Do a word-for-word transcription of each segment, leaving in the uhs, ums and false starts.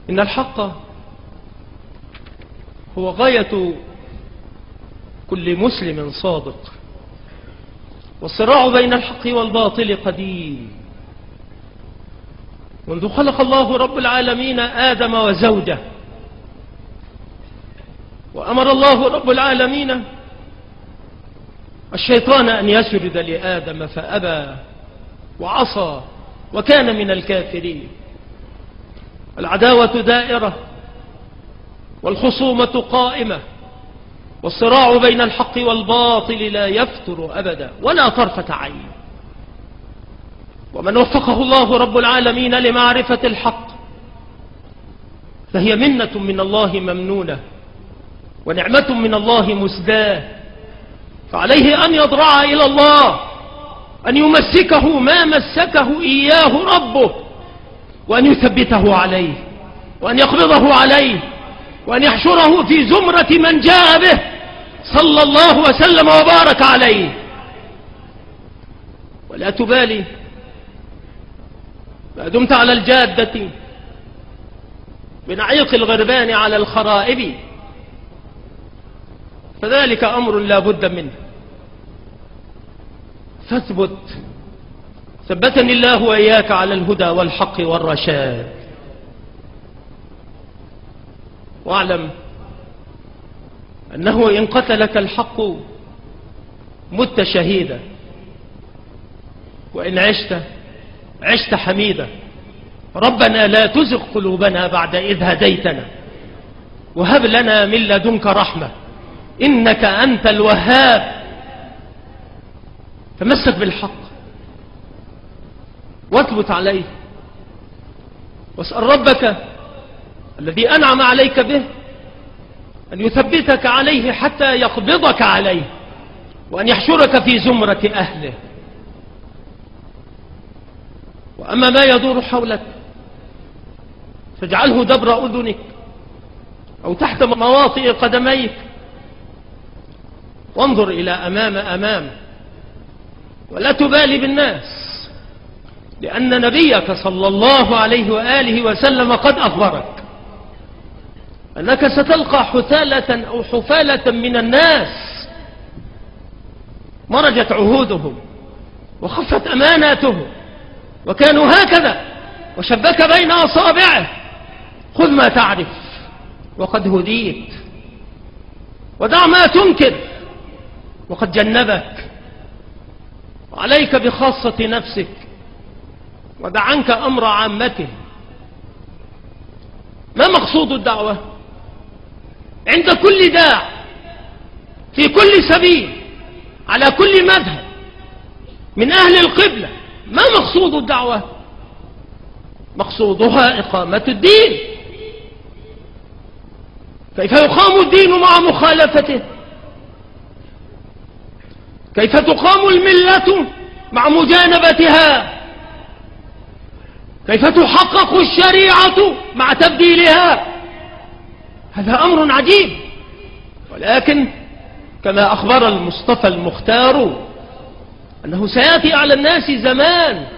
إن الحق هو غاية كل مسلم صادق، والصراع بين الحق والباطل قديم منذ خلق الله رب العالمين آدم وزوجه، وأمر الله رب العالمين الشيطان أن يسجد لآدم فأبى وعصى وكان من الكافرين. العداوة دائرة والخصومة قائمة، والصراع بين الحق والباطل لا يفتر أبدا ولا طرفة عين. ومن وفقه الله رب العالمين لمعرفة الحق فهي منة من الله ممنونة ونعمة من الله مسداة، فعليه أن يضرع إلى الله، أن يمسكه ما مسكه إياه ربه، وأن يثبته عليه، وأن يقبضه عليه، وأن يحشره في زمرة من جاء به صلى الله وسلم وبارك عليه. ولا تبالي ما دمت على الجادة بنعيق الغربان على الخرائب، فذلك أمر لا بد منه. فاثبت ثبتني الله وإياك على الهدى والحق والرشاد. واعلم أنه إن قتلك الحق مت شهيدا، وإن عشت عشت حميدا. ربنا لا تزغ قلوبنا بعد إذ هديتنا وهب لنا من لدنك رحمة إنك أنت الوهاب. تمسك بالحق واثبت عليه، واسأل ربك الذي أنعم عليك به أن يثبتك عليه حتى يقبضك عليه، وأن يحشرك في زمرة أهله. وأما ما يدور حولك فاجعله دبر أذنك أو تحت مواطئ قدميك، وانظر إلى أمام أمام ولا تبالي بالناس، لأن نبيك صلى الله عليه وآله وسلم قد أخبرك أنك ستلقى حثالة أو حفالة من الناس مرجت عهودهم وخفت أماناتهم وكانوا هكذا، وشبك بين أصابعه. خذ ما تعرف وقد هديت، ودع ما تنكر وقد جنبك، وعليك بخاصة نفسك ودع عنك أمر عامته. ما مقصود الدعوة؟ عند كل داع في كل سبيل على كل مذهب من أهل القبلة، ما مقصود الدعوة؟ مقصودها إقامة الدين. كيف يقام الدين مع مخالفته؟ كيف تقام الملة مع مجانبتها؟ كيف تحقق الشريعة مع تبديلها؟ هذا أمر عجيب. ولكن كما أخبر المصطفى المختار أنه سيأتي على الناس زمان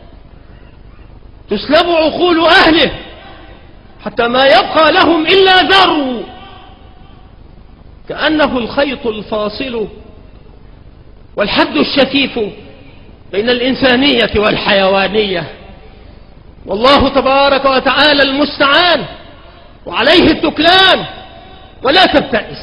تسلب عقول أهله حتى ما يبقى لهم إلا ذر، كأنه الخيط الفاصل والحد الشفيف بين الإنسانية والحيوانية. والله تبارك وتعالى المستعان وعليه التكلان. ولا تبتئس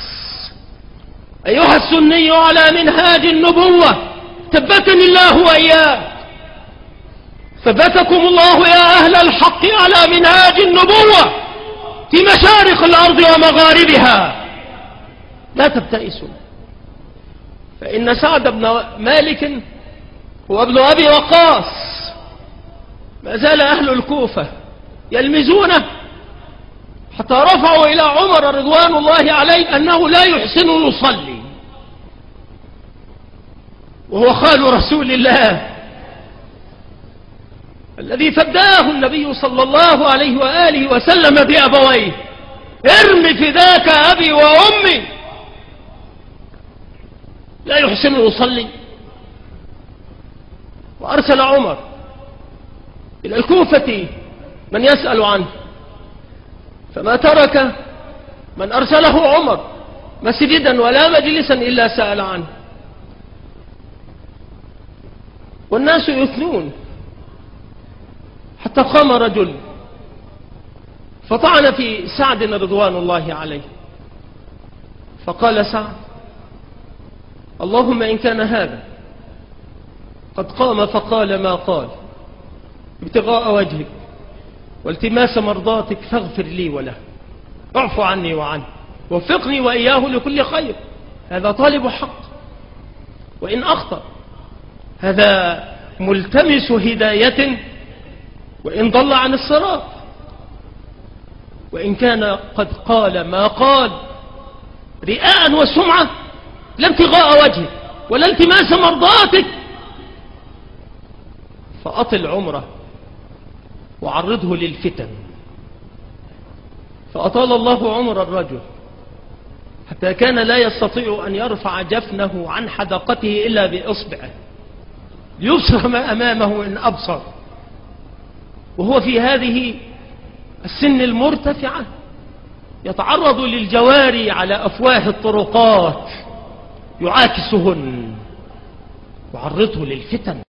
أيها السني على منهاج النبوة، ثبتني الله وإياك، ثبتكم الله يا أهل الحق على منهاج النبوة في مشارق الأرض ومغاربها. لا تبتئسوا، فإن سعد بن مالك هو ابن أبي وقاص ما زال أهل الكوفة يلمزونه حتى رفعوا إلى عمر رضوان الله عليه أنه لا يحسن يصلي، وهو خال رسول الله الذي فداه النبي صلى الله عليه وآله وسلم بأبويه. ارم فداك أبي وأمي، لا يحسن يصلي. وأرسل عمر إلى الكوفة من يسأل عنه، فما ترك من أرسله عمر مسجدا ولا مجلسا إلا سأل عنه. والناس يثنون حتى قام رجل فطعن في سعد رضوان الله عليه، فقال سعد: اللهم إن كان هذا قد قام فقال ما قال ابتغاء وجهك والتماس مرضاتك فاغفر لي وله، اعفو عني وعنه، وفقني وإياه لكل خير. هذا طالب حق، وإن أخطأ هذا ملتمس هداية، وإن ضل عن الصراط. وإن كان قد قال ما قال رئاء وسمعة لا ابتغاء وجهك ولا التماس مرضاتك، فأطل عمره وعرضه للفتن. فأطال الله عمر الرجل حتى كان لا يستطيع أن يرفع جفنه عن حدقته إلا بإصبعه ليبصر ما أمامه إن أبصر، وهو في هذه السن المرتفعة يتعرض للجواري على أفواه الطرقات يعاكسهن، يعرضه للفتن.